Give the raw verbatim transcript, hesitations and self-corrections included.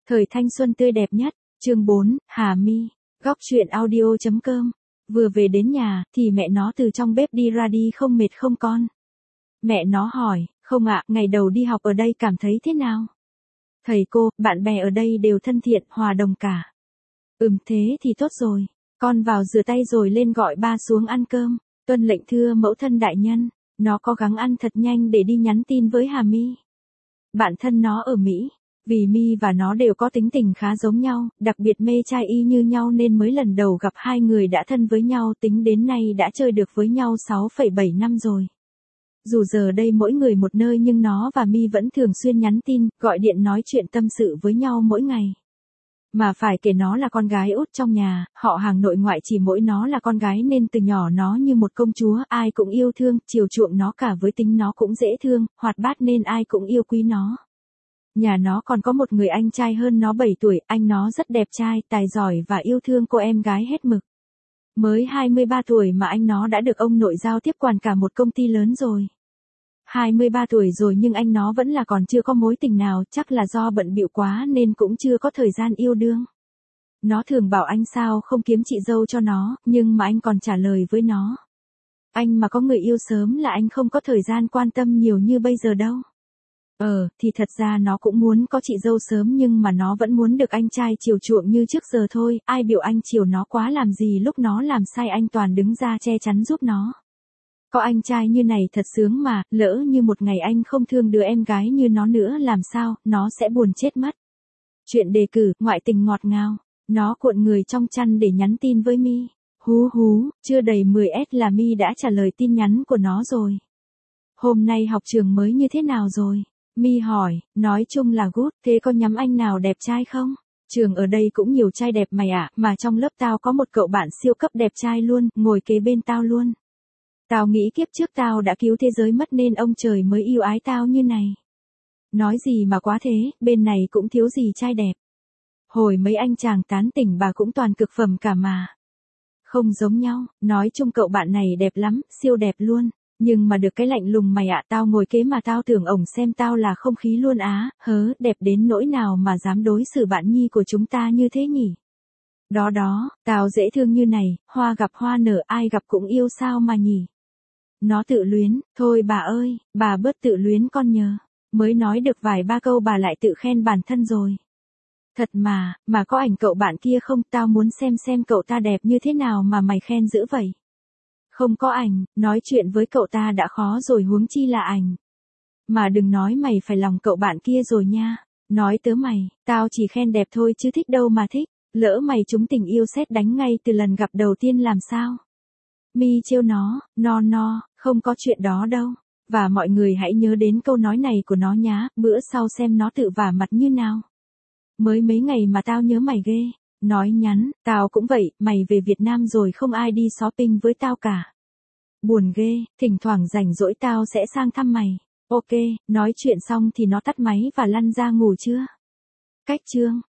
Thời thanh xuân tươi đẹp nhất, chương bốn, Hà My, góc truyện audio chấm com. Vừa về đến nhà, thì mẹ nó từ trong bếp đi ra đi không mệt không con. Mẹ nó hỏi, không ạ, ngày đầu đi học ở đây cảm thấy thế nào? Thầy cô, bạn bè ở đây đều thân thiện, hòa đồng cả. Ừm thế thì tốt rồi, con vào rửa tay rồi lên gọi ba xuống ăn cơm. Tuân lệnh thưa mẫu thân đại nhân, nó cố gắng ăn thật nhanh để đi nhắn tin với Hà My. Bạn thân nó ở Mỹ. Vì My và nó đều có tính tình khá giống nhau, đặc biệt mê trai y như nhau nên mới lần đầu gặp hai người đã thân với nhau, tính đến nay đã chơi được với nhau sáu phẩy bảy năm rồi. Dù giờ đây mỗi người một nơi nhưng nó và My vẫn thường xuyên nhắn tin, gọi điện nói chuyện tâm sự với nhau mỗi ngày. Mà phải kể nó là con gái út trong nhà, họ hàng nội ngoại chỉ mỗi nó là con gái nên từ nhỏ nó như một công chúa, ai cũng yêu thương, chiều chuộng nó, cả với tính nó cũng dễ thương, hoạt bát nên ai cũng yêu quý nó. Nhà nó còn có một người anh trai hơn nó bảy tuổi, anh nó rất đẹp trai, tài giỏi và yêu thương cô em gái hết mực. Mới hai mươi ba tuổi mà anh nó đã được ông nội giao tiếp quản cả một công ty lớn rồi. hai mươi ba tuổi rồi nhưng anh nó vẫn là còn chưa có mối tình nào, chắc là do bận bịu quá nên cũng chưa có thời gian yêu đương. Nó thường bảo anh sao không kiếm chị dâu cho nó, nhưng mà anh còn trả lời với nó. Anh mà có người yêu sớm là anh không có thời gian quan tâm nhiều như bây giờ đâu. Ờ, thì thật ra nó cũng muốn có chị dâu sớm nhưng mà nó vẫn muốn được anh trai chiều chuộng như trước giờ thôi, ai biểu anh chiều nó quá làm gì, lúc nó làm sai anh toàn đứng ra che chắn giúp nó. Có anh trai như này thật sướng mà, lỡ như một ngày anh không thương đứa em gái như nó nữa làm sao, nó sẽ buồn chết mất. Chuyện đề cử, ngoại tình ngọt ngào, nó cuộn người trong chăn để nhắn tin với My. Hú hú, chưa đầy mười phút là My đã trả lời tin nhắn của nó rồi. Hôm nay học trường mới như thế nào rồi? My hỏi, nói chung là good, thế có nhắm anh nào đẹp trai không? Trường ở đây cũng nhiều trai đẹp mày ạ, mà trong lớp tao có một cậu bạn siêu cấp đẹp trai luôn, ngồi kế bên tao luôn. Tao nghĩ kiếp trước tao đã cứu thế giới mất nên ông trời mới yêu ái tao như này. Nói gì mà quá thế, bên này cũng thiếu gì trai đẹp. Hồi mấy anh chàng tán tỉnh bà cũng toàn cực phẩm cả mà. Không giống nhau, nói chung cậu bạn này đẹp lắm, siêu đẹp luôn. Nhưng mà được cái lạnh lùng mày ạ, tao ngồi kế mà tao tưởng ổng xem tao là không khí luôn á, hớ, đẹp đến nỗi nào mà dám đối xử bạn nhi của chúng ta như thế nhỉ? Đó đó, tao dễ thương như này, hoa gặp hoa nở ai gặp cũng yêu sao mà nhỉ? Nó tự luyến, thôi bà ơi, bà bớt tự luyến con nhờ. Mới nói được vài ba câu bà lại tự khen bản thân rồi. Thật mà, mà có ảnh cậu bạn kia không, tao muốn xem xem cậu ta đẹp như thế nào mà mày khen dữ vậy. Không có ảnh, nói chuyện với cậu ta đã khó rồi huống chi là ảnh. Mà đừng nói mày phải lòng cậu bạn kia rồi nha. Nói tớ mày, tao chỉ khen đẹp thôi chứ thích đâu mà thích. Lỡ mày trúng tình yêu sét đánh ngay từ lần gặp đầu tiên làm sao? My trêu nó, no no, không có chuyện đó đâu. Và mọi người hãy nhớ đến câu nói này của nó nhá, bữa sau xem nó tự vả mặt như nào. Mới mấy ngày mà tao nhớ mày ghê. Nói nhắn, tao cũng vậy, mày về Việt Nam rồi không ai đi shopping với tao cả. Buồn ghê, thỉnh thoảng rảnh rỗi tao sẽ sang thăm mày. Ok, nói chuyện xong thì nó tắt máy và lăn ra ngủ chưa? Cách chương.